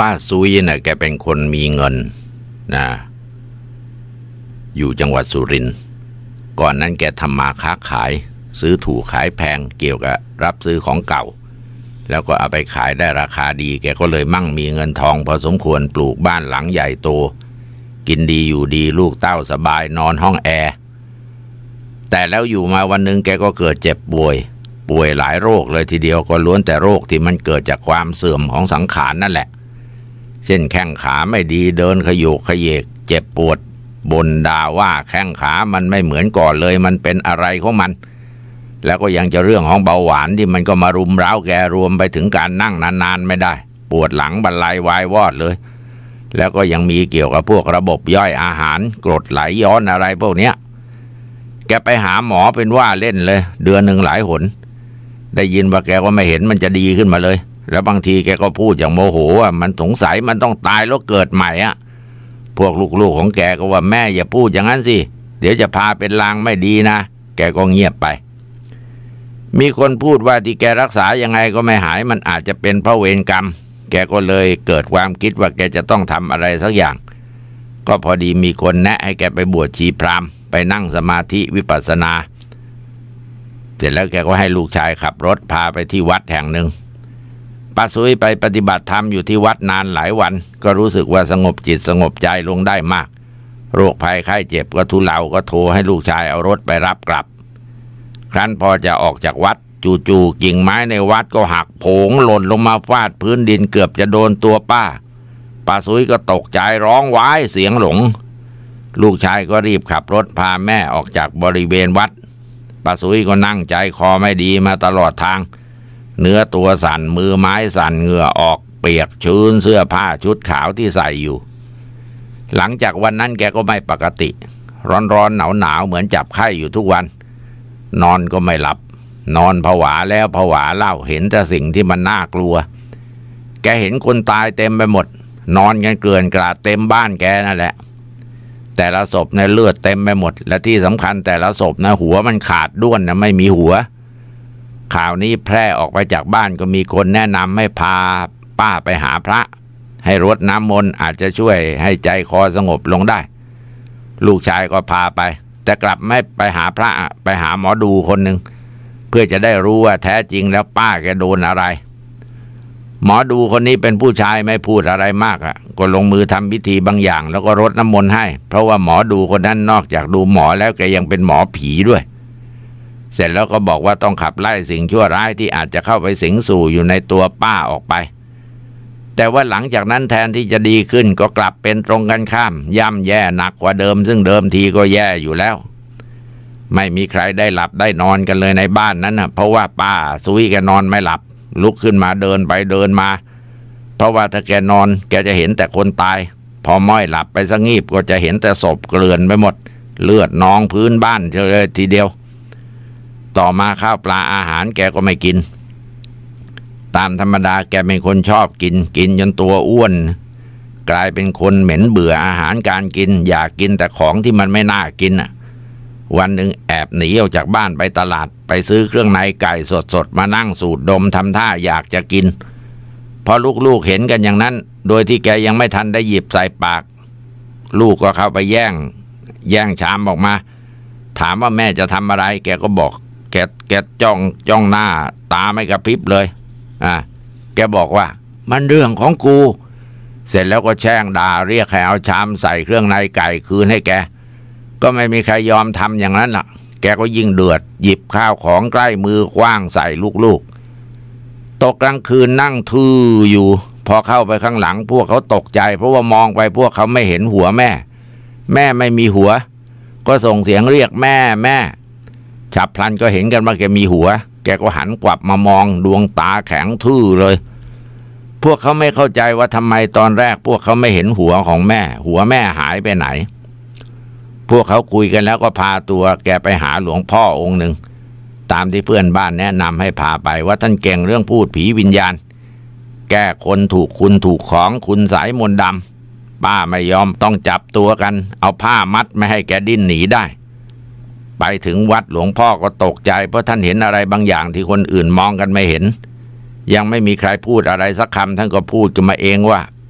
ป้าซุยน่ะแกเป็นคนมีเงินนะอยู่จังหวัดสุรินทร์ก่อนนั้นแกทำมาค้าขายซื้อถูกขายแพงเกี่ยวกับรับซื้อของเก่าแล้วก็เอาไปขายได้ราคาดีแกก็เลยมั่งมีเงินทองพอสมควรปลูกบ้านหลังใหญ่โตกินดีอยู่ดีลูกเต้าสบายนอนห้องแอร์แต่แล้วอยู่มาวันหนึ่งแกก็เกิดเจ็บป่วยหลายโรคเลยทีเดียวก็ล้วนแต่โรคที่มันเกิดจากความเสื่อมของสังขารนั่นแหละเช่นแข้งขาไม่ดีเดินขโยกขยเยกเจ็บปวดบ่นด่าว่าแข้งขามันไม่เหมือนก่อนเลยมันเป็นอะไรของมันแล้วก็ยังจะเรื่องของเบาหวานที่มันก็มารุมเร้าแกรวมไปถึงการนั่งนานๆไม่ได้ปวดหลังบรรลัยวายวอดเลยแล้วก็ยังมีเกี่ยวกับพวกระบบย่อยอาหารกรดไหลย้อนอะไรพวกเนี้ยแกไปหาหมอเป็นว่าเล่นเลยเดือนหนึ่งหลายหนได้ยินว่าแกก็ไม่เห็นมันจะดีขึ้นมาเลยแล้วบางทีแกก็พูดอย่างโมโหว่ามันสงสัยมันต้องตายแล้วเกิดใหม่อะพวกลูกๆของแกก็ว่าแม่อย่าพูดอย่างนั้นสิเดี๋ยวจะพาเป็นลางไม่ดีนะแกก็เงียบไปมีคนพูดว่าที่แกรักษายังไงก็ไม่หายมันอาจจะเป็นเพราะเวรกรรมแกก็เลยเกิดความคิดว่าแกจะต้องทำอะไรสักอย่างก็พอดีมีคนแนะให้แกไปบวชชีพราหมณ์ไปนั่งสมาธิวิปัสสนาเสร็จแล้วแกก็ให้ลูกชายขับรถพาไปที่วัดแห่งหนึ่งป้าซุยไปปฏิบัติธรรมอยู่ที่วัดนานหลายวันก็รู้สึกว่าสงบจิตสงบใจลงได้มากโรคภัยไข้เจ็บก็ทุเลาก็โทรให้ลูกชายเอารถไปรับกลับครั้นพอจะออกจากวัดจู่ๆกิ่งไม้ในวัดก็หักโผงหล่นลงมาฟาดพื้นดินเกือบจะโดนตัวป้าซุยก็ตกใจร้องว้ายเสียงหลงลูกชายก็รีบขับรถพาแม่ออกจากบริเวณวัดป้าซุยก็นั่งใจคอไม่ดีมาตลอดทางเนื้อตัวสั่นมือไม้สั่นเหงื่อออกเปียกชื้นเสื้อผ้าชุดขาวที่ใส่อยู่หลังจากวันนั้นแกก็ไม่ปกติร้อนหนาวเหมือนจับไข้อยู่ทุกวันนอนก็ไม่หลับนอนผวาแล้วผวาเล่าเห็นแต่สิ่งที่มันน่ากลัวแกเห็นคนตายเต็มไปหมดนอนกันเกลื่อนกราดเต็มบ้านแกนั่นแหละแต่ละศพในเลือดเต็มไปหมดและที่สำคัญแต่ละศพนะหัวมันขาดด้วนนะไม่มีหัวข่าวนี้แพร่ออกไปจากบ้านก็มีคนแนะนำให้พาป้าไปหาพระให้รดน้ำมนต์อาจจะช่วยให้ใจคอสงบลงได้ลูกชายก็พาไปแต่กลับไม่ไปหาพระไปหาหมอดูคนหนึ่งเพื่อจะได้รู้ว่าแท้จริงแล้วป้าแกโดนอะไรหมอดูคนนี้เป็นผู้ชายไม่พูดอะไรมากก็ลงมือทำพิธีบางอย่างแล้วก็รดน้ำมนต์ให้เพราะว่าหมอดูคนนั้นนอกจากดูหมอแล้วแกยังเป็นหมอผีด้วยเสร็จแล้วก็บอกว่าต้องขับไล่สิ่งชั่วร้ายที่อาจจะเข้าไปสิงสู่อยู่ในตัวป้าออกไปแต่ว่าหลังจากนั้นแทนที่จะดีขึ้นก็กลับเป็นตรงกันข้ามย่ำแย่หนักกว่าเดิมซึ่งเดิมทีก็แย่อยู่แล้วไม่มีใครได้หลับได้นอนกันเลยในบ้านนั้นเพราะว่าป้าซุยแกนอนไม่หลับลุกขึ้นมาเดินไปเดินมาเพราะว่าถ้าแกนอนแกจะเห็นแต่คนตายพอม้อยหลับไปสักงีบก็จะเห็นแต่ศพเกลื่อนไปหมดเลือดนองพื้นบ้านเลยทีเดียวต่อมาข้าวปลาอาหารแกก็ไม่กินตามธรรมดาแกเป็นคนชอบกินจนตัวอ้วนกลายเป็นคนเหม็นเบื่ออาหารการกินอยากกินแต่ของที่มันไม่น่ากินวันหนึ่งแอบหนีออกจากบ้านไปตลาดไปซื้อเครื่องในไก่สดมานั่งสูดดมทำท่าอยากจะกินพอลูกๆเห็นกันอย่างนั้นโดยที่แกยังไม่ทันได้หยิบใส่ปากลูกก็เข้าไปแย่งชามออกมาถามว่าแม่จะทำอะไรแกก็บอกแกจ้องหน้าตาไม่กระพริบเลยแกบอกว่ามันเรื่องของกูเสร็จแล้วก็แช่งด่าเรียกให้เอาชามใส่เครื่องในไก่คืนให้แกก็ไม่มีใครยอมทำอย่างนั้นล่ะแกก็ยิ่งเดือดหยิบข้าวของใกล้มือคว้างใส่ลูกๆตกกลางคืนนั่งทื่ออยู่พอเข้าไปข้างหลังพวกเขาตกใจเพราะว่ามองไปพวกเขาไม่เห็นหัวแม่ไม่มีหัวก็ส่งเสียงเรียกแม่ฉับพลันก็เห็นกันว่าแกมีหัวแกก็หันกลับมามองดวงตาแข็งทื่อเลยพวกเขาไม่เข้าใจว่าทำไมตอนแรกพวกเขาไม่เห็นหัวของแม่หัวแม่หายไปไหนพวกเขาคุยกันแล้วก็พาตัวแกไปหาหลวงพ่อองค์หนึ่งตามที่เพื่อนบ้านแนะนำให้พาไปว่าท่านเก่งเรื่องพูดผีวิญญาณแก้คนถูกคุณถูกของคุณสายมนต์ดำป้าไม่ยอมต้องจับตัวกันเอาผ้ามัดไม่ให้แกดิ้นหนีได้ไปถึงวัดหลวงพ่อก็ตกใจเพราะท่านเห็นอะไรบางอย่างที่คนอื่นมองกันไม่เห็นยังไม่มีใครพูดอะไรสักคำท่านก็พูดกันมาเองว่า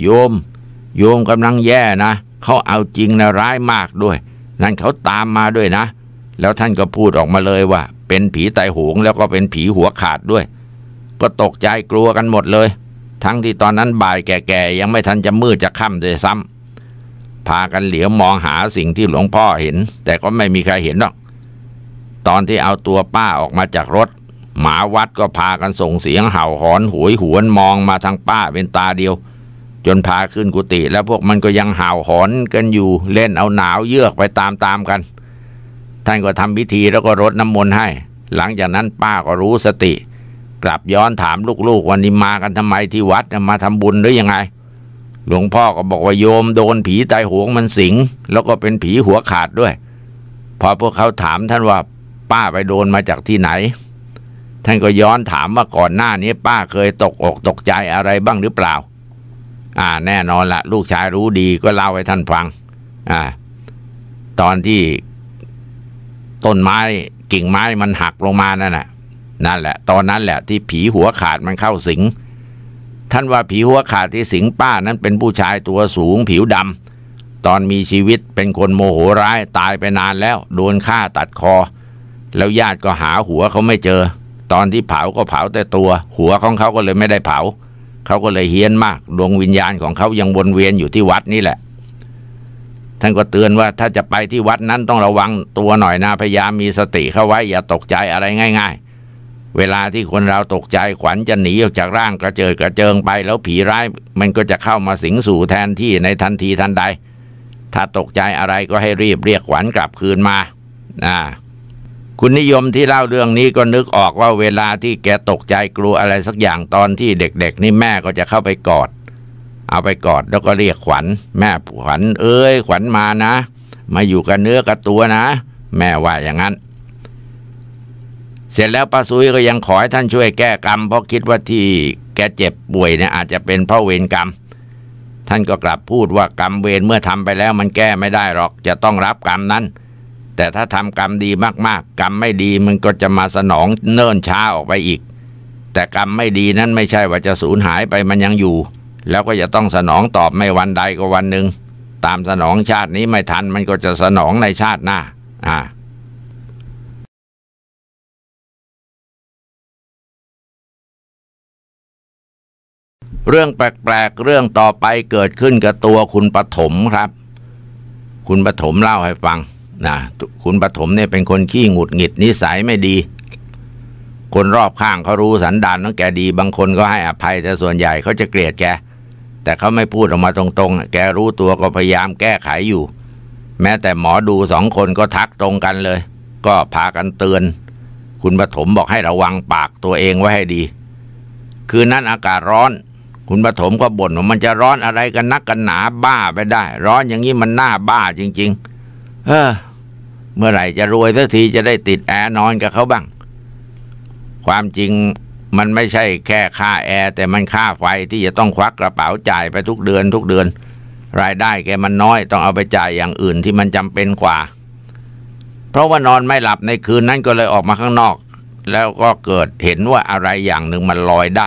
โยมกำลังแย่นะเขาเอาจริงนะร้ายมากด้วยนั่นเขาตามมาด้วยนะแล้วท่านก็พูดออกมาเลยว่าเป็นผีไตโหงแล้วก็เป็นผีหัวขาดด้วยก็ตกใจกลัวกันหมดเลยทั้งที่ตอนนั้นบ่ายแก่ๆยังไม่ทันจะมืดจะค่ำเลยซ้ำพากันเหลียวมองหาสิ่งที่หลวงพ่อเห็นแต่ก็ไม่มีใครเห็นหรอกตอนที่เอาตัวป้าออกมาจากรถหมาวัดก็พากันส่งเสียงเห่าหอนโหยหวนมองมาทางป้าเป็นตาเดียวจนพาขึ้นกุฏิแล้วพวกมันก็ยังเห่าหอนกันอยู่เล่นเอาหนาวเยือกไปตามกันท่านก็ทำพิธีแล้วก็รดน้ำมนต์ให้หลังจากนั้นป้าก็รู้สติกลับย้อนถามลูกๆวันนี้มากันทำไมที่วัดมาทำบุญหรือยังไงหลวงพ่อก็บอกว่าโยมโดนผีไตโหงมันสิงแล้วก็เป็นผีหัวขาดด้วยพอพวกเขาถามท่านว่าป้าไปโดนมาจากที่ไหนท่านก็ย้อนถามว่าก่อนหน้านี้ป้าเคยตกอกตกใจอะไรบ้างหรือเปล่าแน่นอนละลูกชายรู้ดีก็เล่าให้ท่านฟังตอนที่ต้นไม้กิ่งไม้มันหักลงมานั่นแหละตอนนั้นแหละที่ผีหัวขาดมันเข้าสิงท่านว่าผีหัวขาดที่สิงป้านั้นเป็นผู้ชายตัวสูงผิวดำตอนมีชีวิตเป็นคนโมโหร้ายตายไปนานแล้วโดนฆ่าตัดคอแล้วญาติก็หาหัวเขาไม่เจอตอนที่เผาก็เผาแต่ตัวหัวของเขาก็เลยไม่ได้เผาเขาก็เลยเฮี้ยนมากดวงวิญญาณของเขายังวนเวียนอยู่ที่วัดนี่แหละท่านก็เตือนว่าถ้าจะไปที่วัดนั้นต้องระวังตัวหน่อยนะพยายามมีสติเข้าไว้อย่าตกใจอะไรง่ายๆเวลาที่คนเราตกใจขวัญจะหนีออกจากร่างกระเจิดกระเจิงไปแล้วผีร้ายมันก็จะเข้ามาสิงสู่แทนที่ในทันทีทันใดถ้าตกใจอะไรก็ให้รีบเรียกขวัญกลับคืนมาคุณนิยมที่เล่าเรื่องนี้ก็นึกออกว่าเวลาที่แกตกใจกลัวอะไรสักอย่างตอนที่เด็กๆนี่แม่ก็จะเข้าไปกอดเอาไปกอดแล้วก็เรียกขวัญแม่ขวัญเอ้ยขวัญมานะมาอยู่กับเนื้อกับตัวนะแม่ว่าอย่างนั้นเสร็จแล้วป้าซุยก็ยังขอให้ท่านช่วยแก้กรรมเพราะคิดว่าที่แกเจ็บป่วยเนี่ยอาจจะเป็นเพราะเวรกรรมท่านก็กลับพูดว่ากรรมเวรเมื่อทำไปแล้วมันแก้ไม่ได้หรอกจะต้องรับกรรมนั้นแต่ถ้าทำกรรมดีมากๆกรรมไม่ดีมันก็จะมาสนองเนิ่นช้าออกไปอีกแต่กรรมไม่ดีนั้นไม่ใช่ว่าจะสูญหายไปมันยังอยู่แล้วก็จะต้องสนองตอบไม่วันใดก็วันหนึ่งตามสนองชาตินี้ไม่ทันมันก็จะสนองในชาติหน้าเรื่องแปลกๆเรื่องต่อไปเกิดขึ้นกับตัวคุณปฐมครับคุณปฐมเล่าให้ฟังคุณปฐมเนี่ยเป็นคนขี้หงุดหงิดนิสัยไม่ดีคนรอบข้างเขารู้สันดานของแกดีบางคนก็ให้อภัยแต่ส่วนใหญ่เขาจะเกลียดแกแต่เขาไม่พูดออกมาตรงๆแกรู้ตัวก็พยายามแก้ไขอยู่แม้แต่หมอดู2 คนก็ทักตรงกันเลยก็พากันเตือนคุณปฐมบอกให้ระวังปากตัวเองไว้ให้ดีคืนนั้นอากาศร้อนคุณปฐมก็บ่นว่ามันจะร้อนอะไรกันนักกันหนาบ้าไปได้ร้อนอย่างนี้มันน่าบ้าจริงๆเมื่อไหร่จะรวยสักทีจะได้ติดแอร์นอนกับเขาบ้างความจริงมันไม่ใช่แค่ค่าแอร์แต่มันค่าไฟที่จะต้องควักกระเป๋าจ่ายไปทุกเดือนรายได้แกมันน้อยต้องเอาไปจ่ายอย่างอื่นที่มันจำเป็นกว่าเพราะว่านอนไม่หลับในคืนนั้นก็เลยออกมาข้างนอกแล้วก็เกิดเห็นว่าอะไรอย่างหนึ่งมันลอยได้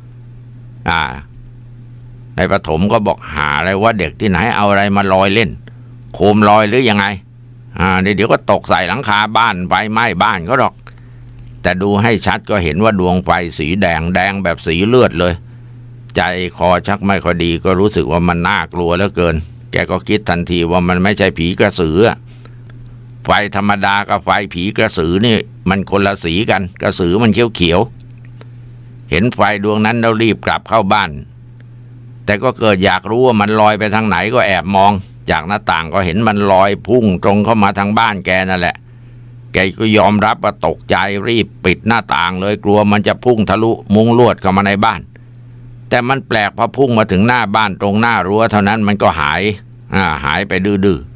ในปฐมก็บอกหาอะไรว่าเด็กที่ไหนเอาอะไรมาลอยเล่นโคมลอยหรือยังไงเดี๋ยวก็ตกใส่หลังคาบ้านไฟไหม้บ้านก็หรอกแต่ดูให้ชัดก็เห็นว่าดวงไฟสีแดงแบบสีเลือดเลยใจคอชักไม่ค่อยดีก็รู้สึกว่ามันน่ากลัวเหลือเกินแกก็คิดทันทีว่ามันไม่ใช่ผีกระสือไฟธรรมดากับไฟผีกระสือนี่มันคนละสีกันกระสือมันเขียวเห็นไฟดวงนั้นแล้วรีบกลับเข้าบ้านแต่ก็เกิดอยากรู้ว่ามันลอยไปทางไหนก็แอบมองจากหน้าต่างก็เห็นมันลอยพุ่งตรงเข้ามาทางบ้านแกนั่นแหละแกก็ยอมรับว่าตกใจรีบปิดหน้าต่างเลยกลัวมันจะพุ่งทะลุมุ้งลวดเข้ามาในบ้านแต่มันแปลกพอพุ่งมาถึงหน้าบ้านตรงหน้ารั้วเท่านั้นมันก็หายไปดื้อ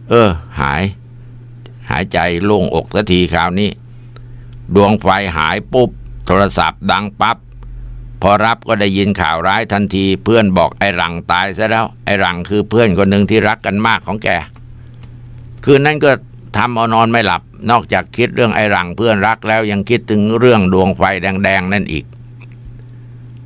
หายใจโล่งอกสักทีคราวนี้ดวงไฟหายปุ๊บโทรศัพท์ดังปั๊บพอรับก็ได้ยินข่าวร้ายทันทีเพื่อนบอกไอ้หลังตายซะแล้วไอ้หลังคือเพื่อนคนหนึ่งที่รักกันมากของแกคืนนั้นก็ทำเอานอนไม่หลับนอกจากคิดเรื่องไอ้หลังเพื่อนรักแล้วยังคิดถึงเรื่องดวงไฟแดงๆนั่นอีก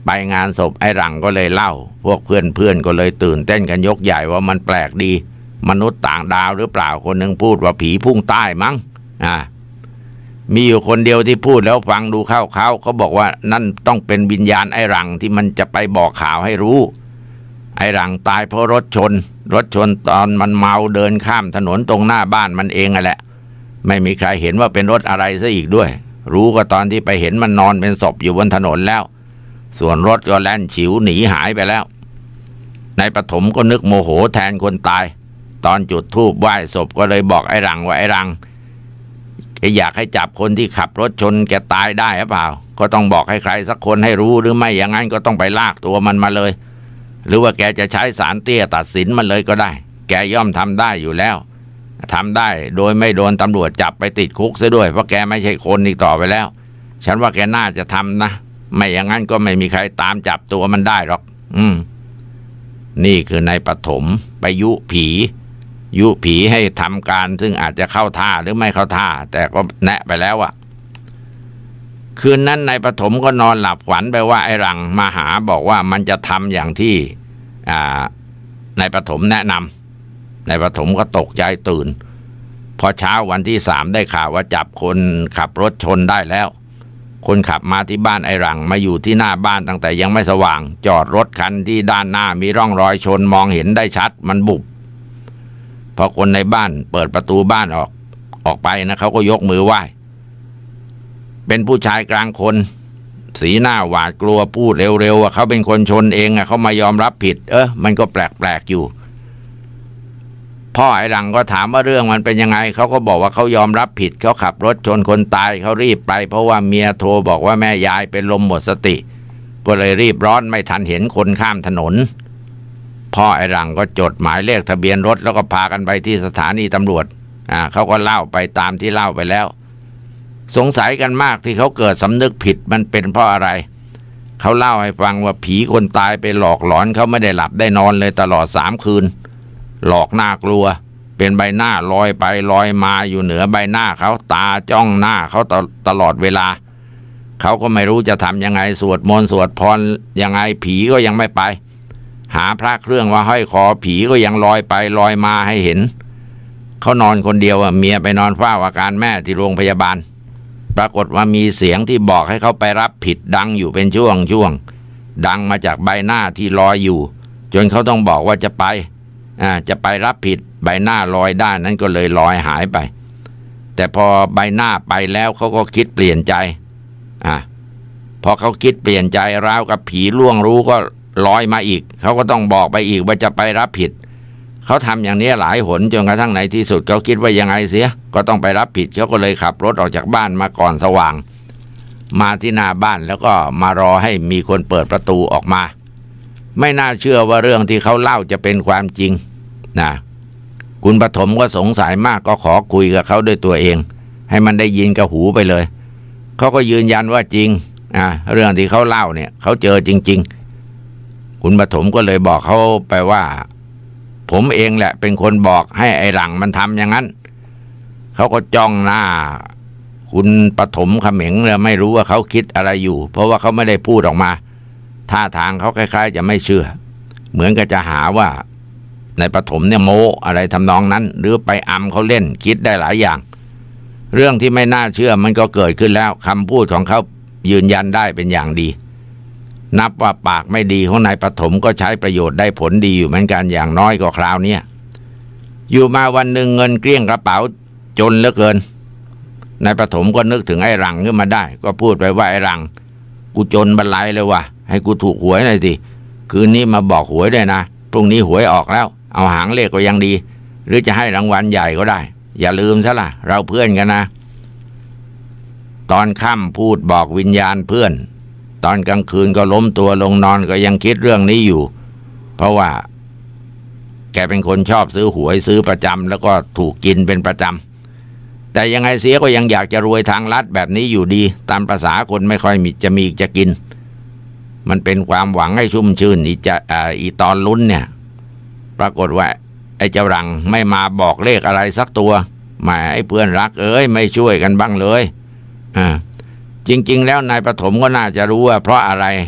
ไปงานศพไอ้หลังก็เลยเล่าพวกเพื่อนก็เลยตื่นเต้นกันยกใหญ่ว่ามันแปลกดีมนุษย์ต่างดาวหรือเปล่าคนหนึ่งพูดว่าผีพุ่งใต้มั้งมีอยู่คนเดียวที่พูดแล้วฟังดูเขาบอกว่านั่นต้องเป็นวิญญาณไอ้หลังที่มันจะไปบอกข่าวให้รู้ไอ้หลังตายเพราะรถชนตอนมันเมาเดินข้ามถนนตรงหน้าบ้านมันเองแหละไม่มีใครเห็นว่าเป็นรถอะไรซะอีกด้วยรู้ก็ตอนที่ไปเห็นมันนอนเป็นศพอยู่บนถนนแล้วส่วนรถก็แล่นฉิวหนีหายไปแล้วนายปฐมก็นึกโมโหแทนคนตายตอนจุดธูปไหว้ศพก็เลยบอกไอ้หลังว่าไอ้หลังอยากให้จับคนที่ขับรถชนแกตายได้หรือเปล่าก็ต้องบอกให้ใครสักคนให้รู้หรือไม่อย่างนั้นก็ต้องไปลากตัวมันมาเลยหรือว่าแกจะใช้ศาลเตี้ยตัดสินมันเลยก็ได้แกย่อมทำได้อยู่แล้วทำได้โดยไม่โดนตำรวจจับไปติดคุกซะด้วยเพราะแกไม่ใช่คนอีกต่อไปแล้วฉันว่าแกน่าจะทำนะไม่อย่างนั้นก็ไม่มีใครตามจับตัวมันได้หรอกนี่คือนายปฐมไปยุผีให้ทำการซึ่งอาจจะเข้าท่าหรือไม่เข้าท่าแต่ก็แนะไปแล้วอะคืนนั้นนายปฐมก็นอนหลับฝันไปว่าไอ้หลังมาหาบอกว่ามันจะทำอย่างที่นายปฐมแนะนำนายปฐมก็ตกใจตื่นพอเช้าวันที่3ได้ข่าวว่าจับคนขับรถชนได้แล้วคนขับมาที่บ้านไอ้หลังมาอยู่ที่หน้าบ้านตั้งแต่ยังไม่สว่างจอดรถคันที่ด้านหน้ามีร่องรอยชนมองเห็นได้ชัดมันบุบพอคนในบ้านเปิดประตูบ้านออกไปนะเขาก็ยกมือไหว้เป็นผู้ชายกลางคนสีหน้าหวาดกลัวพูดเร็วๆว่าเขาเป็นคนชนเองเขามายอมรับผิดมันก็แปลกอยู่พ่อไอ้หลังก็ถามว่าเรื่องมันเป็นยังไงเขาก็บอกว่าเขายอมรับผิดเขาขับรถชนคนตายเขารีบไปเพราะว่าเมียโทรบอกว่าแม่ยายเป็นลมหมดสติก็เลยรีบร้อนไม่ทันเห็นคนข้ามถนนพ่อไอ้หลังก็จดหมายเลขทะเบียนรถแล้วก็พากันไปที่สถานีตำรวจเขาก็เล่าไปตามที่เล่าไปแล้วสงสัยกันมากที่เขาเกิดสำนึกผิดมันเป็นเพราะอะไรเขาเล่าให้ฟังว่าผีคนตายไปหลอกหลอนเขาไม่ได้หลับได้นอนเลยตลอด3 คืนหลอกน่ากลัวเป็นใบหน้าลอยไปลอยมาอยู่เหนือใบหน้าเขาตาจ้องหน้าเขาตลอดเวลาเขาก็ไม่รู้จะทำยังไงสวดมนต์สวดพรยังไงผีก็ยังไม่ไปหาพระเครื่องมาห้อยคอผีก็ยังลอยไปลอยมาให้เห็นเขานอนคนเดียวเมียไปนอนเฝ้าอาการแม่ที่โรงพยาบาลปรากฏว่ามีเสียงที่บอกให้เขาไปรับผิดดังอยู่เป็นช่วงดังมาจากใบหน้าที่ลอยอยู่จนเขาต้องบอกว่าจะไปรับผิดใบหน้าลอยด้านนั้นก็เลยลอยหายไปแต่พอใบหน้าไปแล้วเขาก็คิดเปลี่ยนใจพอเขาคิดเปลี่ยนใจราวกับผีล่วงรู้ก็ลอยมาอีกเขาก็ต้องบอกไปอีกว่าจะไปรับผิดเขาทำอย่างนี้หลายหนจนกระทั่งในที่สุดเขาคิดว่ายังไงเสียก็ต้องไปรับผิดเขาก็เลยขับรถออกจากบ้านมาก่อนสว่างมาที่หน้าบ้านแล้วก็มารอให้มีคนเปิดประตูออกมาไม่น่าเชื่อว่าเรื่องที่เขาเล่าจะเป็นความจริงนะคุณปฐมก็สงสัยมากก็ขอคุยกับเขาด้วยตัวเองให้มันได้ยินกับหูไปเลยเขาก็ยืนยันว่าจริงเรื่องที่เขาเล่าเนี่ยเขาเจอจริงๆคุณปฐมก็เลยบอกเขาไปว่าผมเองแหละเป็นคนบอกให้ไอ้หลังมันทำอย่างนั้นเขาก็จ้องหน้าคุณปฐมเขม็งเลยไม่รู้ว่าเขาคิดอะไรอยู่เพราะว่าเขาไม่ได้พูดออกมาท่าทางเขาคล้ายๆจะไม่เชื่อเหมือนกับจะหาว่าในปฐมเนี่ยโม้อะไรทำนองนั้นหรือไปอำเขาเล่นคิดได้หลายอย่างเรื่องที่ไม่น่าเชื่อมันก็เกิดขึ้นแล้วคำพูดของเขายืนยันได้เป็นอย่างดีนับว่าปากไม่ดีของนายปฐมก็ใช้ประโยชน์ได้ผลดีอยู่เหมือนกันอย่างน้อยก็คราวนี้อยู่มาวันหนึ่งเงินเกลี้ยงกระเป๋าจนเหลือเกินนายปฐมก็นึกถึงไอ้หลังขึ้นมาได้ก็พูดไปว่าไอ้หลังกูจนบรรลัยเลยว่ะให้กูถูกหวยหน่อยสิคืนนี้มาบอกหวยด้วยนะพรุ่งนี้หวยออกแล้วเอาหางเลขก็ยังดีหรือจะให้รางวัลใหญ่ก็ได้อย่าลืมซะล่ะเราเพื่อนกันนะตอนค่ำพูดบอกวิญญาณเพื่อนตอนกลางคืนก็ล้มตัวลงนอนก็ยังคิดเรื่องนี้อยู่เพราะว่าแกเป็นคนชอบซื้อหวยซื้อประจำแล้วก็ถูกกินเป็นประจำแต่ยังไงเสียก็ยังอยากจะรวยทางลัดแบบนี้อยู่ดีตามประสาคนไม่ค่อยมีจะกินมันเป็นความหวังให้ชุ่มชื่นอีตอนลุ้นเนี่ยปรากฏว่าไอ้เจ้าหลังไม่มาบอกเลขอะไรสักตัวแหมไอ้เพื่อนรักไม่ช่วยกันบ้างเลยจริงๆแล้วนายปฐมก็น่าจะรู้ว่าเพราะอะไร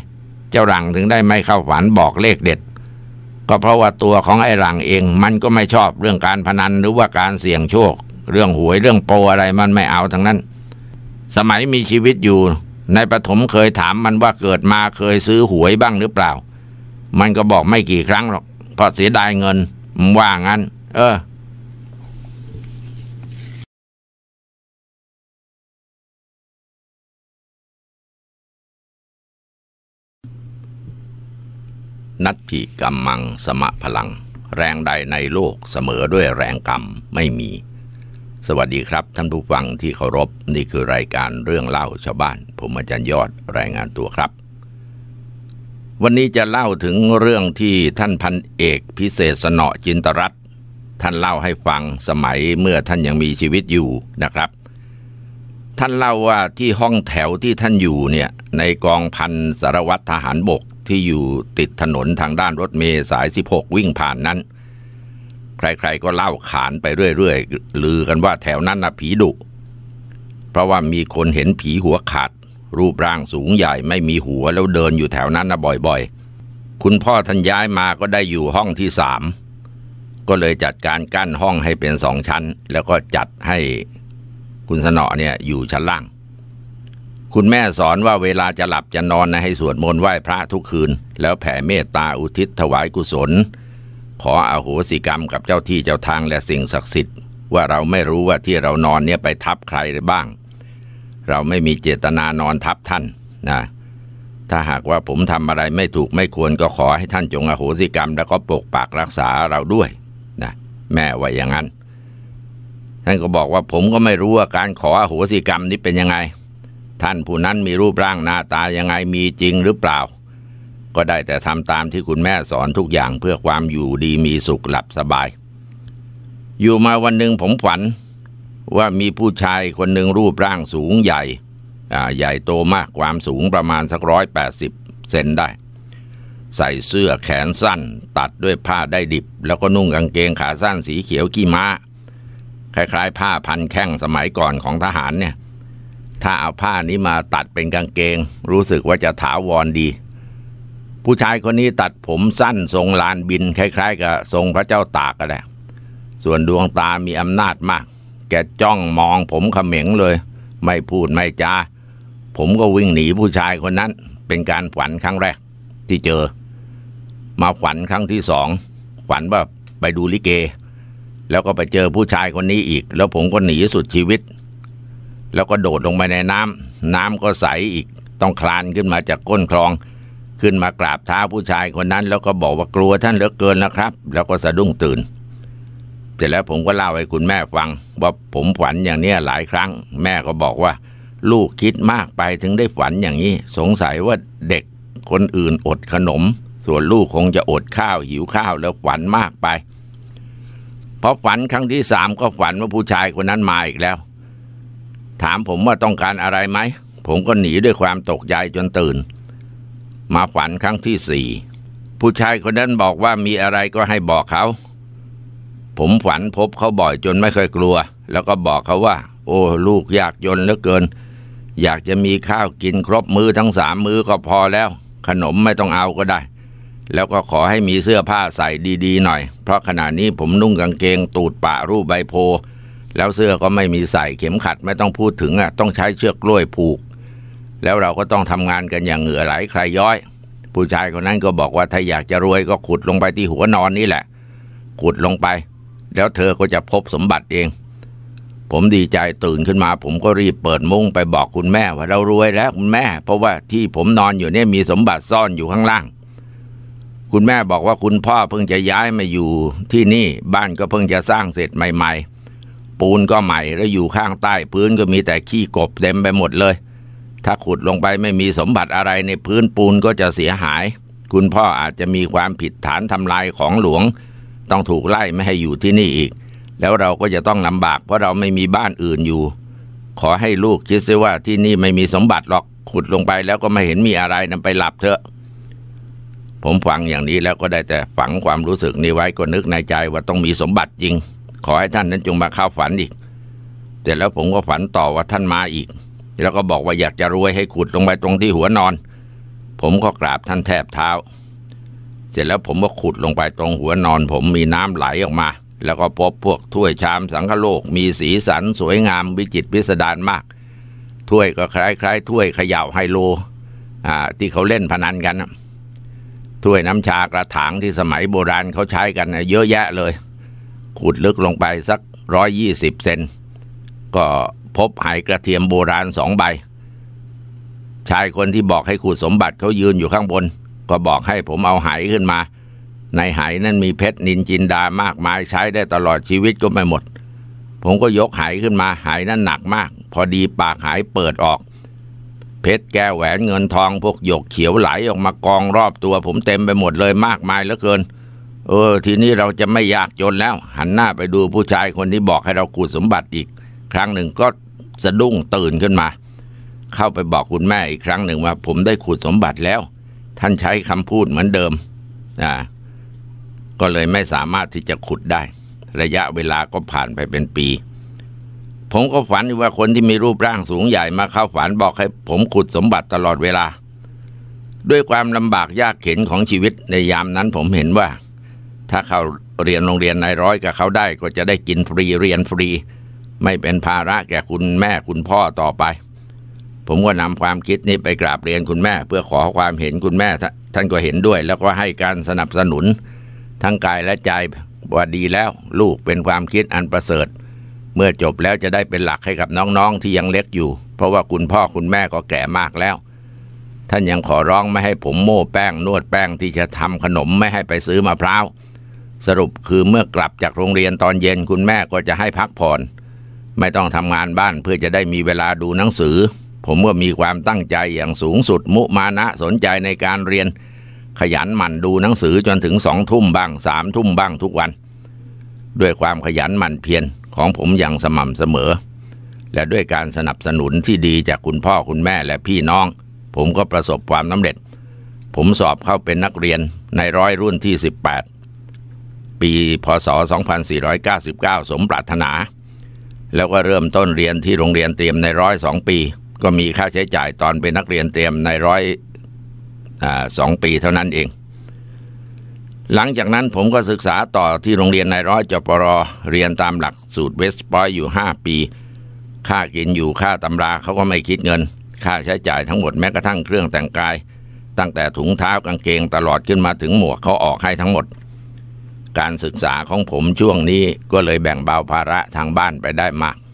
เจ้าหลังถึงได้ไม่เข้าฝันบอกเลขเด็ดก็เพราะว่าตัวของไอ้หลังเองมันก็ไม่ชอบเรื่องการพนันหรือว่าการเสี่ยงโชคเรื่องหวยเรื่องโปอะไรมันไม่เอาทั้งนั้นสมัยมีชีวิตอยู่ในปฐมเคยถามมันว่าเกิดมาเคยซื้อหวยบ้างหรือเปล่ามันก็บอกไม่กี่ครั้งหรอกเพราะเสียดายเงินว่างั้นนัตถิกัมมังสมะพลังแรงใดในโลกเสมอด้วยแรงกรรมไม่มีสวัสดีครับท่านผู้ฟังที่เคารพนี่คือรายการเรื่องเล่าชาวบ้านผมอาจารย์ยอดรายงานตัวครับวันนี้จะเล่าถึงเรื่องที่ท่านพันเอกพิเศษสนอจินตรัตน์ท่านเล่าให้ฟังสมัยเมื่อท่านยังมีชีวิตอยู่นะครับท่านเล่าว่าที่ห้องแถวที่ท่านอยู่เนี่ยในกองพันสารวัตรทหารบกที่อยู่ติดถนนทางด้านรถเมล์สาย16วิ่งผ่านนั้นใครๆก็เล่าขานไปเรื่อยๆลือกันว่าแถวนั้นน่ะผีดุเพราะว่ามีคนเห็นผีหัวขาดรูปร่างสูงใหญ่ไม่มีหัวแล้วเดินอยู่แถวนั้นน่ะบ่อยๆคุณพ่อท่านย้ายมาก็ได้อยู่ห้องที่3ก็เลยจัดการกั้นห้องให้เป็น2ชั้นแล้วก็จัดให้คุณสนอเนี่ยอยู่ชั้นล่างคุณแม่สอนว่าเวลาจะหลับจะนอนนะให้สวดมนต์ไหว้พระทุกคืนแล้วแผ่เมตตาอุทิศถวายกุศลขออโหสิกรรมกับเจ้าที่เจ้าทางและสิ่งศักดิ์สิทธิ์ว่าเราไม่รู้ว่าที่เรานอนเนี่ยไปทับใครได้บ้างเราไม่มีเจตนานอนทับท่านนะถ้าหากว่าผมทำอะไรไม่ถูกไม่ควรก็ขอให้ท่านจงอโหสิกรรมแล้วก็ปกปักรักษาเราด้วยนะแม่ว่าอย่างนั้นท่านก็บอกว่าผมก็ไม่รู้ว่าการขออโหสิกรรมนี้เป็นยังไงท่านผู้นั้นมีรูปร่างหน้าตายังไงมีจริงหรือเปล่าก็ได้แต่ทำตามที่คุณแม่สอนทุกอย่างเพื่อความอยู่ดีมีสุขหลับสบายอยู่มาวันหนึ่งผมฝันว่ามีผู้ชายคนหนึ่งรูปร่างสูงใหญ่ใหญ่โตมากความสูงประมาณสัก180 เซนได้ใส่เสื้อแขนสั้นตัดด้วยผ้าได้ดิบแล้วก็นุ่งกางเกงขาสั้นสีเขียวขี้ม้าคล้ายๆผ้าพันแข้งสมัยก่อนของทหารเนี่ยถ้าเอาผ้านี้มาตัดเป็นกางเกงรู้สึกว่าจะถาวรดีผู้ชายคนนี้ตัดผมสั้นทรงลานบินคล้ายๆกับทรงพระเจ้าตากก็ได้ส่วนดวงตามีอำนาจมากแกจ้องมองผมเขม็งเลยไม่พูดไม่จาผมก็วิ่งหนีผู้ชายคนนั้นเป็นการฝันครั้งแรกที่เจอมาฝันครั้งที่2ฝันว่าไปดูลิเกแล้วก็ไปเจอผู้ชายคนนี้อีกแล้วผมก็หนีสุดชีวิตแล้วก็โดดลงไปในน้ำก็ใสอีกต้องคลานขึ้นมาจากก้นคลองขึ้นมากราบเท้าผู้ชายคนนั้นแล้วก็บอกว่ากลัวท่านเหลือเกินนะครับแล้วก็สะดุ้งตื่นเสร็จแล้วผมก็เล่าให้คุณแม่ฟังว่าผมฝันอย่างนี้หลายครั้งแม่ก็บอกว่าลูกคิดมากไปถึงได้ฝันอย่างนี้สงสัยว่าเด็กคนอื่นอดขนมส่วนลูกคงจะอดข้าวหิวข้าวแล้วฝันมากไปพอฝันครั้งที่3ก็ฝันว่าผู้ชายคนนั้นมาอีกแล้วถามผมว่าต้องการอะไรไหมผมก็หนีด้วยความตกใจจนตื่นมาฝันครั้งที่4ผู้ชายคนนั้นบอกว่ามีอะไรก็ให้บอกเขาผมฝันพบเขาบ่อยจนไม่เคยกลัวแล้วก็บอกเขาว่าโอ้ลูกยากจนเหลือเกินอยากจะมีข้าวกินครบมื้อทั้ง3 มื้อก็พอแล้วขนมไม่ต้องเอาก็ได้แล้วก็ขอให้มีเสื้อผ้าใส่ดีๆหน่อยเพราะขณะนี้ผมนุ่งกางเกงตูดปะรูปใบโพแล้วเสื้อก็ไม่มีใส่เข็มขัดไม่ต้องพูดถึงต้องใช้เชือกกล้วยผูกแล้วเราก็ต้องทำงานกันอย่างเหงื่อไหลใครย้อยผู้ชายคนนั้นก็บอกว่าถ้าอยากจะรวยก็ขุดลงไปที่หัวนอนนี่แหละขุดลงไปแล้วเธอก็จะพบสมบัติเองผมดีใจตื่นขึ้นมาผมก็รีบเปิดมุ้งไปบอกคุณแม่ว่าเรารวยแล้วคุณแม่เพราะว่าที่ผมนอนอยู่เนี่ยมีสมบัติซ่อนอยู่ข้างล่างคุณแม่บอกว่าคุณพ่อเพิ่งจะย้ายมาอยู่ที่นี่บ้านก็เพิ่งจะสร้างเสร็จใหม่ๆปูนก็ใหม่แล้วอยู่ข้างใต้พื้นก็มีแต่ขี้กบเต็มไปหมดเลยถ้าขุดลงไปไม่มีสมบัติอะไรในพื้นปูนก็จะเสียหายคุณพ่ออาจจะมีความผิดฐานทำลายของหลวงต้องถูกไล่ไม่ให้อยู่ที่นี่อีกแล้วเราก็จะต้องลำบากเพราะเราไม่มีบ้านอื่นอยู่ขอให้ลูกคิดซิว่าที่นี่ไม่มีสมบัติหรอกขุดลงไปแล้วก็ไม่เห็นมีอะไรนำไปหลับเถอะผมฟังอย่างนี้แล้วก็ได้แต่ฝังความรู้สึกนี้ไว้ก็นึกในใจว่าต้องมีสมบัติจริงขอให้ท่านนั้นจงมาเข้าฝันอีกแต่แล้วผมก็ฝันต่อว่าท่านมาอีกแล้วก็บอกว่าอยากจะรวยให้ขุดลงไปตรงที่หัวนอนผมก็กราบท่านแทบเท้าเสร็จแล้วผมก็ขุดลงไปตรงหัวนอนผมมีน้ำไหลออกมาแล้วก็พบพวกถ้วยชามสังฆโลกมีสีสันสวยงามวิจิตรพิสดารมากถ้วยก็คล้ายๆถ้วยเขย่าไฮโลที่เขาเล่นพนันกันนะถ้วยน้ำชากระถางที่สมัยโบราณเขาใช้กันเยอะแยะเลยขุดลึกลงไปสัก120 เซนก็พบไหกระเทียมโบราณ2 ใบชายคนที่บอกให้ขุดสมบัติเขายืนอยู่ข้างบนก็บอกให้ผมเอาไหขึ้นมาในไหนั้นมีเพชรนินจินดามากมายใช้ได้ตลอดชีวิตก็ไม่หมดผมก็ยกไหขึ้นมาไหนั้นหนักมากพอดีปากไหเปิดออกเพชรแก้วแหวนเงินทองพวกหยกเขียวไหลออกมากองรอบตัวผมเต็มไปหมดเลยมากมายเหลือเกินทีนี้เราจะไม่ยากจนแล้วหันหน้าไปดูผู้ชายคนที่บอกให้เราขุดสมบัติอีกครั้งหนึ่งก็สะดุ้งตื่นขึ้นมาเข้าไปบอกคุณแม่อีกครั้งหนึ่งว่าผมได้ขุดสมบัติแล้วท่านใช้คำพูดเหมือนเดิมก็เลยไม่สามารถที่จะขุดได้ระยะเวลาก็ผ่านไปเป็นปีผมก็ฝันว่าคนที่มีรูปร่างสูงใหญ่มาเข้าฝันบอกให้ผมขุดสมบัติตลอดเวลาด้วยความลำบากยากเข็ญของชีวิตในยามนั้นผมเห็นว่าถ้าเขาเรียนโรงเรียนนายร้อยกับเขาได้ก็จะได้กินฟรีเรียนฟรีไม่เป็นภาระแก่คุณแม่คุณพ่อต่อไปผมก็นำความคิดนี้ไปกราบเรียนคุณแม่เพื่อขอความเห็นคุณแม่ท่านก็เห็นด้วยแล้วก็ให้การสนับสนุนทั้งกายและใจว่าดีแล้วลูกเป็นความคิดอันประเสริฐเมื่อจบแล้วจะได้เป็นหลักให้กับน้องๆที่ยังเล็กอยู่เพราะว่าคุณพ่อคุณแม่ก็แก่มากแล้วท่านยังขอร้องไม่ให้ผมโม้แป้งนวดแป้งที่จะทำขนมไม่ให้ไปซื้อมะพร้าวสรุปคือเมื่อกลับจากโรงเรียนตอนเย็นคุณแม่ก็จะให้พักผ่อนไม่ต้องทำงานบ้านเพื่อจะได้มีเวลาดูหนังสือผมก็มีความตั้งใจอย่างสูงสุดมุมานะสนใจในการเรียนขยันหมั่นดูหนังสือจนถึง2 ทุ่มบ้าง3 ทุ่มบ้างทุกวันด้วยความขยันหมั่นเพียรของผมอย่างสม่ำเสมอและด้วยการสนับสนุนที่ดีจากคุณพ่อคุณแม่และพี่น้องผมก็ประสบความสำเร็จผมสอบเข้าเป็นนักเรียนในร้อยรุ่นที่18ปีพ.ศ. 2499สมปรารถนาแล้วก็เริ่มต้นเรียนที่โรงเรียนเตรียมในร้อย2 ปีก็มีค่าใช้จ่ายตอนเป็นนักเรียนเตรียมในร้อย2 ปีเท่านั้นเองหลังจากนั้นผมก็ศึกษาต่อที่โรงเรียนนายร้อยจปร.เรียนตามหลักสูตรเวสต์พอยต์อยู่5 ปีค่ากินอยู่ค่าตำราเขาก็ไม่คิดเงินค่าใช้จ่ายทั้งหมดแม้กระทั่งเครื่องแต่งกายตั้งแต่ถุงเท้ากางเกงตลอดขึ้นมาถึงหมวกเขาออกให้ทั้งหมดการศึกษาของผมช่วงนี้ก็เลยแบ่งเบาภาระทางบ้านไปได้มาก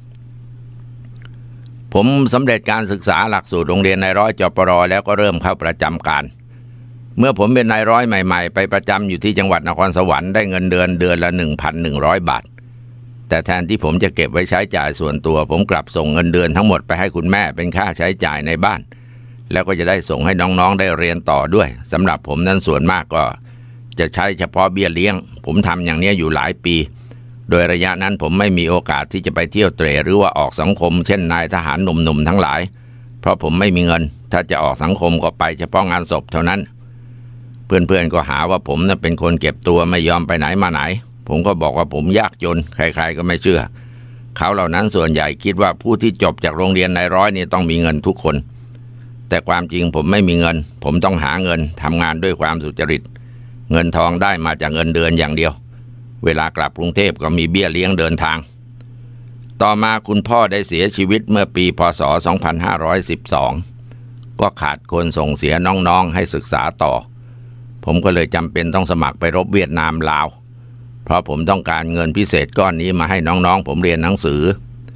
ผมสำเร็จการศึกษาหลักสูตรโรงเรียนนายร้อยจปร.แล้วก็เริ่มเข้าประจำการเมื่อผมเป็นนายร้อยใหม่ๆไปประจำอยู่ที่จังหวัดนครสวรรค์ได้เงินเดือนละ 1,100 บาทแต่แทนที่ผมจะเก็บไว้ใช้จ่ายส่วนตัวผมกลับส่งเงินเดือนทั้งหมดไปให้คุณแม่เป็นค่าใช้จ่ายในบ้านแล้วก็จะได้ส่งให้น้องๆได้เรียนต่อด้วยสำหรับผมนั้นส่วนมากก็จะใช้เฉพาะเบี้ยเลี้ยงผมทำอย่างนี้อยู่หลายปีโดยระยะนั้นผมไม่มีโอกาสที่จะไปเที่ยวเตร่หรือว่าออกสังคมเช่นนายทหารหนุ่มๆทั้งหลายเพราะผมไม่มีเงินถ้าจะออกสังคมก็ไปเฉพาะงานศพเท่านั้นเพื่อนๆก็หาว่าผมน่ะเป็นคนเก็บตัวไม่ยอมไปไหนมาไหนผมก็บอกว่าผมยากจนใครๆก็ไม่เชื่อเขาเหล่านั้นส่วนใหญ่คิดว่าผู้ที่จบจากโรงเรียนนายร้อยนี่ต้องมีเงินทุกคนแต่ความจริงผมไม่มีเงินผมต้องหาเงินทำงานด้วยความสุจริตเงินทองได้มาจากเงินเดือนอย่างเดียวเวลากลับกรุงเทพก็มีเบี้ยเลี้ยงเดินทางต่อมาคุณพ่อได้เสียชีวิตเมื่อปีพ.ศ. 2512ก็ขาดคนส่งเสียน้องๆให้ศึกษาต่อผมก็เลยจำเป็นต้องสมัครไปรบเวียดนามลาวเพราะผมต้องการเงินพิเศษก้อนนี้มาให้น้องๆผมเรียนหนังสือ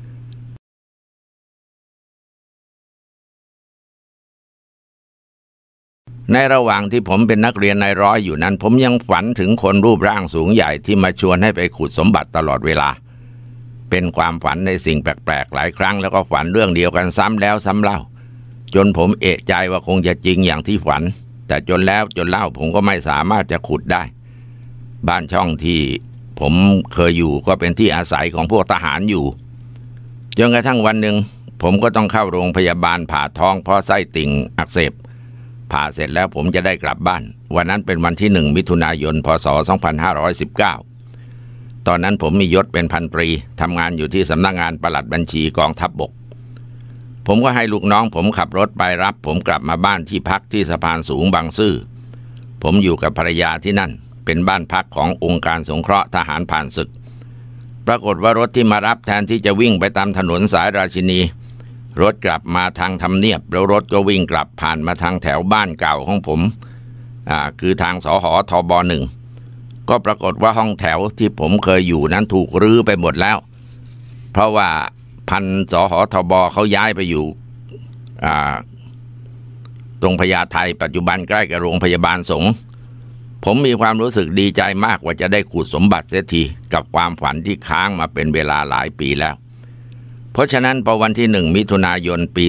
ในระหว่างที่ผมเป็นนักเรียนนายร้อยอยู่นั้นผมยังฝันถึงคนรูปร่างสูงใหญ่ที่มาชวนให้ไปขุดสมบัติตลอดเวลาเป็นความฝันในสิ่งแปลกๆหลายครั้งแล้วก็ฝันเรื่องเดียวกันซ้ำแล้วซ้ำเล่าจนผมเอะใจว่าคงจะจริงอย่างที่ฝันแต่จนแล้วจนเล่าผมก็ไม่สามารถจะขุดได้บ้านช่องที่ผมเคยอยู่ก็เป็นที่อาศัยของพวกทหารอยู่จนกระทั่งวันหนึ่งผมก็ต้องเข้าโรงพยาบาลผ่าท้องเพราะไส้ติ่งอักเสบผ่าเสร็จแล้วผมจะได้กลับบ้านวันนั้นเป็นวันที่1 มิถุนายน พ.ศ. 2519ตอนนั้นผมมียศเป็นพันตรีทำงานอยู่ที่สำนักงานปลัดบัญชีกองทัพบกผมก็ให้ลูกน้องผมขับรถไปรับผมกลับมาบ้านที่พักที่สะพานสูงบางซื่อผมอยู่กับภรรยาที่นั่นเป็นบ้านพักขององค์การสงเคราะห์ทหารผ่านศึกปรากฏว่ารถที่มารับแทนที่จะวิ่งไปตามถนนสายราชินีรถกลับมาทางทำเนียบแล้วรถก็วิ่งกลับผ่านมาทางแถวบ้านเก่าของผมคือทางสหทบ1ก็ปรากฏว่าห้องแถวที่ผมเคยอยู่นั้นถูกรื้อไปหมดแล้วเพราะว่าพันสหทบเขาย้ายไปอยู่ตรงพญาไทปัจจุบันใกล้กับโรงพยาบาลสงฆ์ผมมีความรู้สึกดีใจมากว่าจะได้ขุดสมบัติเสียทีกับความฝันที่ค้างมาเป็นเวลาหลายปีแล้วเพราะฉะนั้นพอวันที่1 มิถุนายนปี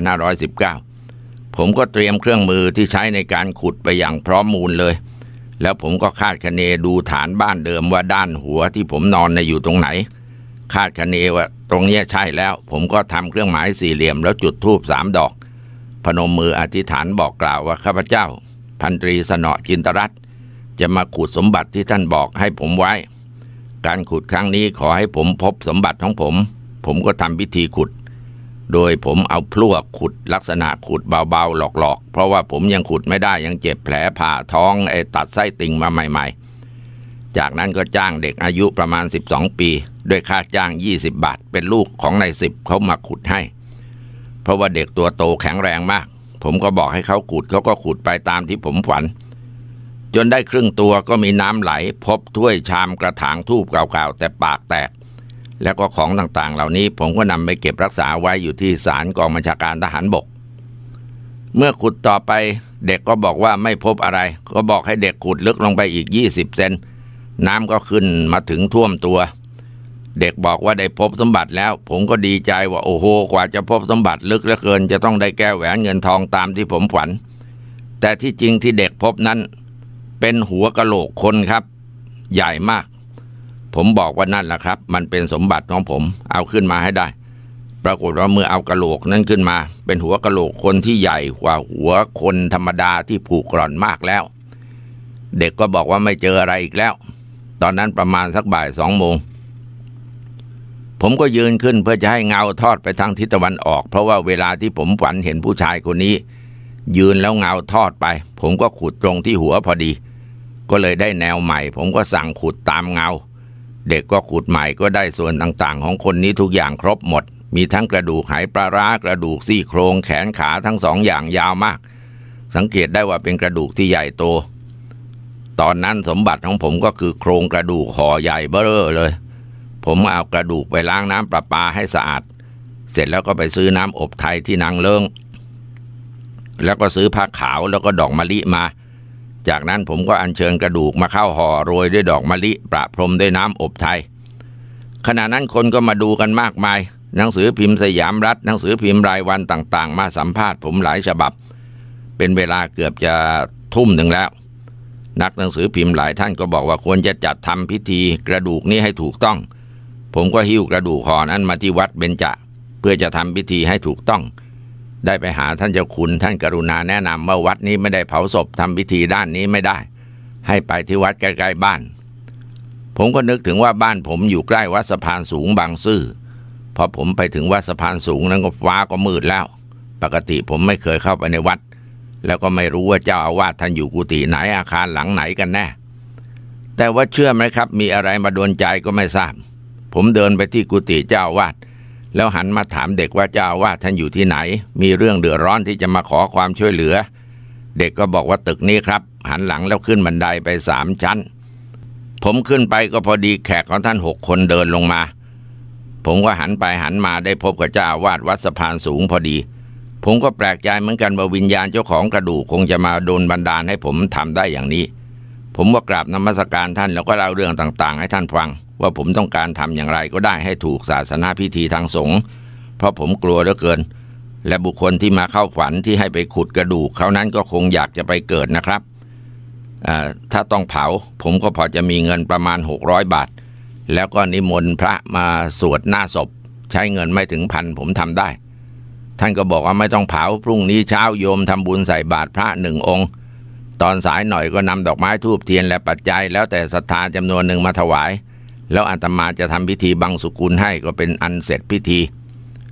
2519ผมก็เตรียมเครื่องมือที่ใช้ในการขุดไปอย่างพร้อมมูลเลยแล้วผมก็คาดคะเนดูฐานบ้านเดิมว่าด้านหัวที่ผมนอนอยู่ตรงไหนคาดคะเนว่าตรงนี้ใช่แล้วผมก็ทำเครื่องหมายสี่เหลี่ยมแล้วจุดธูป3 ดอกพนมมืออธิษฐานบอกกล่าวว่าข้าพเจ้าพันตรีสนอจินตรัตน์จะมาขุดสมบัติที่ท่านบอกให้ผมไว้การขุดครั้งนี้ขอให้ผมพบสมบัติของผมก็ทำพิธีขุดโดยผมเอาพลั่วขุดลักษณะขุดเบาๆหลอกๆเพราะว่าผมยังขุดไม่ได้ยังเจ็บแผลผ่าท้องตัดไส้ติ่งมาใหม่ๆจากนั้นก็จ้างเด็กอายุประมาณ12 ปีด้วยค่าจ้าง20 บาทเป็นลูกของนาย10เขามาขุดให้เพราะว่าเด็กตัวโตแข็งแรงมากผมก็บอกให้เขาขุดเขาก็ขุดไปตามที่ผมฝันจนได้ครึ่งตัวก็มีน้ำไหลพบถ้วยชามกระถางธูปเก่าๆแต่ปากแตกแล้วก็ของต่างๆเหล่านี้ผมก็นำไปเก็บรักษาไว้อยู่ที่ศาลกองบัญชาการทหารบกเมื่อขุดต่อไปเด็กก็บอกว่าไม่พบอะไรก็บอกให้เด็กขุดลึกลงไปอีก20 เซนน้ำก็ขึ้นมาถึงท่วมตัวเด็กบอกว่าได้พบสมบัติแล้วผมก็ดีใจว่าโอ้โหกว่าจะพบสมบัติลึกเหลือเกินจะต้องได้แก้วแหวนเงินทองตามที่ผมฝันแต่ที่จริงที่เด็กพบนั้นเป็นหัวกะโหลกคนครับใหญ่มากผมบอกว่านั่นแหละครับมันเป็นสมบัติของผมเอาขึ้นมาให้ได้ปรากฏว่าเมื่อเอากะโหลกนั้นขึ้นมาเป็นหัวกะโหลกคนที่ใหญ่กว่าหัวคนธรรมดาที่ผุกร่อนมากแล้วเด็กก็บอกว่าไม่เจออะไรอีกแล้วตอนนั้นประมาณสักบ่าย 2 โมงผมก็ยืนขึ้นเพื่อจะให้เงาทอดไปทางทิศตะวันออกเพราะว่าเวลาที่ผมฝันเห็นผู้ชายคนนี้ยืนแล้วเงาทอดไปผมก็ขุดตรงที่หัวพอดีก็เลยได้แนวใหม่ผมก็สั่งขุดตามเงาเด็กก็ขุดใหม่ก็ได้ส่วนต่างๆของคนนี้ทุกอย่างครบหมดมีทั้งกระดูกไหปลาร้ากระดูกซี่โครงแขนขาทั้ง2 อย่างยาวมากสังเกตได้ว่าเป็นกระดูกที่ใหญ่โตตอนนั้นสมบัติของผมก็คือโครงกระดูกห่อใหญ่เบ้อเลยผมเอากระดูกไปล้างน้ำประปาให้สะอาดเสร็จแล้วก็ไปซื้อน้ำอบไทยที่นางเลิงแล้วก็ซื้อผ้าขาวแล้วก็ดอกมะลิมาจากนั้นผมก็อัญเชิญกระดูกมาเข้าห่อโรยด้วยดอกมะลิประพรมด้วยน้ำอบไทยขณะนั้นคนก็มาดูกันมากมายหนังสือพิมพ์สยามรัฐหนังสือพิมพ์รายวันต่างๆมาสัมภาษณ์ผมหลายฉบับเป็นเวลาเกือบจะทุ่มหนึ่งแล้วนักหนังสือพิมพ์หลายท่านก็บอกว่าควรจะจัดทำพิธีกระดูกนี้ให้ถูกต้องผมก็หิ้วกระดูกห่อนั้นมาที่วัดเบญจเพื่อจะทำพิธีให้ถูกต้องได้ไปหาท่านเจ้าคุณท่านกรุณาแนะนำว่าวัดนี้ไม่ได้เผาศพทำพิธีด้านนี้ไม่ได้ให้ไปที่วัดใกล้ๆบ้านผมก็นึกถึงว่าบ้านผมอยู่ใกล้วัดสะพานสูงบางซื่อพอผมไปถึงวัดสะพานสูงนั้นก็ฟ้าก็มืดแล้วปกติผมไม่เคยเข้าไปในวัดแล้วก็ไม่รู้ว่าเจ้าอาวาสท่านอยู่กุฏิไหนอาคารหลังไหนกันแน่แต่ว่าเชื่อไหมครับมีอะไรมาโดนใจก็ไม่ทราบผมเดินไปที่กุฏิเจ้าอาวาสแล้วหันมาถามเด็กว่าเจ้าอาวาสท่านอยู่ที่ไหนมีเรื่องเดือดร้อนที่จะมาขอความช่วยเหลือเด็กก็บอกว่าตึกนี้ครับหันหลังแล้วขึ้นบันไดไป3 ชั้นผมขึ้นไปก็พอดีแขกของท่าน6 คนเดินลงมาผมก็หันไปหันมาได้พบกับเจ้าอาวาสวัดสะพานสูงพอดีผมก็แปลกใจเหมือนกันว่าวิญญาณเจ้าของกระดูกคงจะมาโดนบันดาลให้ผมทำได้อย่างนี้ผมก็กราบนมัสการท่านแล้วก็เล่าเรื่องต่างๆให้ท่านฟังว่าผมต้องการทำอย่างไรก็ได้ให้ถูกศาสนาพิธีทางสงฆ์เพราะผมกลัวเหลือเกินและบุคคลที่มาเข้าฝันที่ให้ไปขุดกระดูกเขานั้นก็คงอยากจะไปเกิดนะครับถ้าต้องเผาผมก็พอจะมีเงินประมาณ600 บาทแล้วก็นิมนต์พระมาสวดหน้าศพใช้เงินไม่ถึง1,000ผมทำได้ท่านก็บอกว่าไม่ต้องเผาพรุ่งนี้เช้าโยมทำบุญใส่บาตรพระ1 องค์ตอนสายหน่อยก็นำดอกไม้ธูปเทียนและปัจจัยแล้วแต่ศรัทธาจำนวนหนึ่งมาถวายแล้วอาตมาจะทำพิธีบังสุกุลให้ก็เป็นอันเสร็จพิธี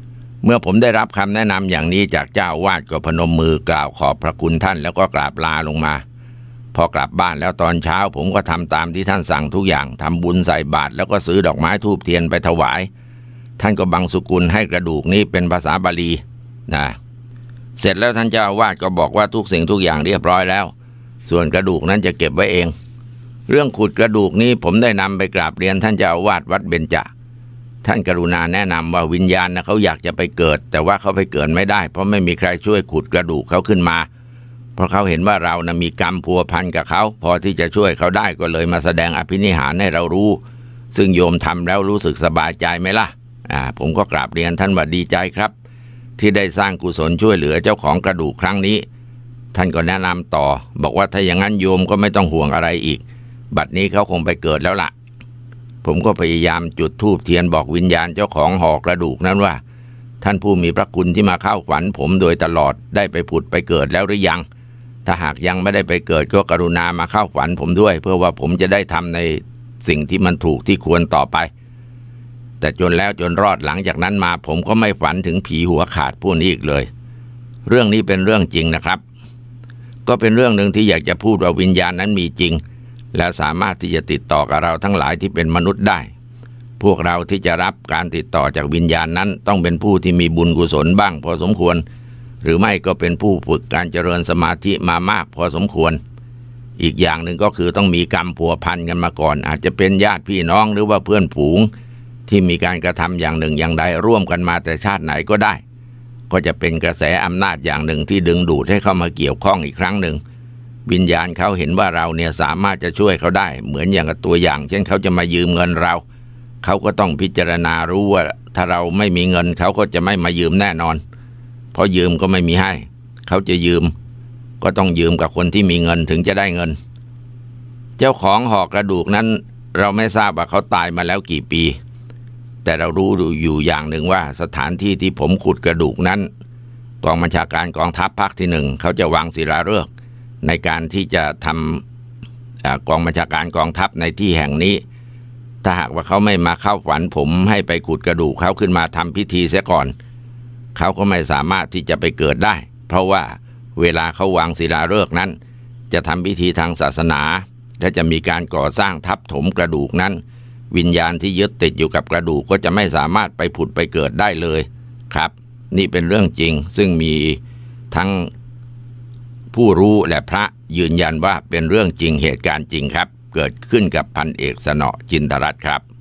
เมื่อผมได้รับคำแนะนำอย่างนี้จากเจ้าวาดก็พนมมือกล่าวขอบพระคุณท่านแล้วก็กราบลาลงมาพอกลับบ้านแล้วตอนเช้าผมก็ทำตามที่ท่านสั่งทุกอย่างทำบุญใส่บาตรแล้วก็ซื้อดอกไม้ธูปเทียนไปถวายท่านก็บังสุกุลให้กระดูกนี้เป็นภาษาบาลีนะเสร็จแล้วท่านเจ้าอาวาสก็บอกว่าทุกสิ่งทุกอย่างเรียบร้อยแล้วส่วนกระดูกนั้นจะเก็บไว้เองเรื่องขุดกระดูกนี้ผมได้นำไปกราบเรียนท่านเจ้าอาวาสวัดเบญจท่านกรุณาแนะนำว่าวิญญาณนะเขาอยากจะไปเกิดแต่ว่าเขาไปเกิดไม่ได้เพราะไม่มีใครช่วยขุดกระดูกเขาขึ้นมาเพราะเขาเห็นว่าเรานะมีกรรมพัวพันกับเขาพอที่จะช่วยเขาได้ก็เลยมาแสดงอภินิหารให้เรารู้ซึ่งโยมทำแล้วรู้สึกสบายใจไหมล่ะผมก็กราบเรียนท่านว่าดีใจครับที่ได้สร้างกุศลช่วยเหลือเจ้าของกระดูกครั้งนี้ท่านก็แนะนำต่อบอกว่าถ้าอย่างนั้นโยมก็ไม่ต้องห่วงอะไรอีกบัดนี้เขาคงไปเกิดแล้วล่ะผมก็พยายามจุดธูปเทียนบอกวิญญาณเจ้าของห่อกระดูกนั้นว่าท่านผู้มีพระคุณที่มาเข้าฝันผมโดยตลอดได้ไปผุดไปเกิดแล้วหรือยังถ้าหากยังไม่ได้ไปเกิดก็กรุณามาเข้าฝันผมด้วยเพื่อว่าผมจะได้ทำในสิ่งที่มันถูกที่ควรต่อไปแต่จนแล้วจนรอดหลังจากนั้นมาผมก็ไม่ฝันถึงผีหัวขาดผู้นี้อีกเลยเรื่องนี้เป็นเรื่องจริงนะครับก็เป็นเรื่องหนึ่งที่อยากจะพูดว่าวิญญาณนั้นมีจริงและสามารถที่จะติดต่อกับเราทั้งหลายที่เป็นมนุษย์ได้พวกเราที่จะรับการติดต่อจากวิญญาณนั้นต้องเป็นผู้ที่มีบุญกุศลบ้างพอสมควรหรือไม่ก็เป็นผู้ฝึกการเจริญสมาธิมามากพอสมควรอีกอย่างหนึ่งก็คือต้องมีกรรมพัวพันกันมาก่อนอาจจะเป็นญาติพี่น้องหรือว่าเพื่อนฝูงที่มีการกระทำอย่างหนึ่งอย่างใดร่วมกันมาแต่ชาติไหนก็ได้ก็จะเป็นกระแสอำนาจอย่างหนึ่งที่ดึงดูดให้เข้ามาเกี่ยวข้องอีกครั้งหนึ่งวิญญาณเขาเห็นว่าเราเนี่ยสามารถจะช่วยเขาได้เหมือนอย่างกับตัวอย่างเช่นเขาจะมายืมเงินเราเขาก็ต้องพิจารณารู้ว่าถ้าเราไม่มีเงินเขาก็จะไม่มายืมแน่นอนเพราะยืมก็ไม่มีให้เขาจะยืมก็ต้องยืมกับคนที่มีเงินถึงจะได้เงินเจ้าของห่อกระดูกนั้นเราไม่ทราบว่าเขาตายมาแล้วกี่ปีแต่เรารู้อยู่อย่างหนึ่งว่าสถานที่ที่ผมขุดกระดูกนั้นกองบัญชาการกองทัพภาคที่1เขาจะวางศิลาฤกษ์ในการที่จะทำกองบัญชาการกองทัพในที่แห่งนี้ถ้าหากว่าเขาไม่มาเข้าฝันผมให้ไปขุดกระดูกเขาขึ้นมาทำพิธีเสียก่อนเขาก็ไม่สามารถที่จะไปเกิดได้เพราะว่าเวลาเขาวางศิลาฤกษ์นั้นจะทำพิธีทางศาสนาและจะมีการก่อสร้างทับถมกระดูกนั้นวิญญาณที่ยึดติดอยู่กับกระดูกก็จะไม่สามารถไปผุดไปเกิดได้เลยครับนี่เป็นเรื่องจริงซึ่งมีทั้งผู้รู้และพระยืนยันว่าเป็นเรื่องจริงเหตุการณ์จริงครับเกิดขึ้นกับพันเอกสนอจินตรัตน์ครับ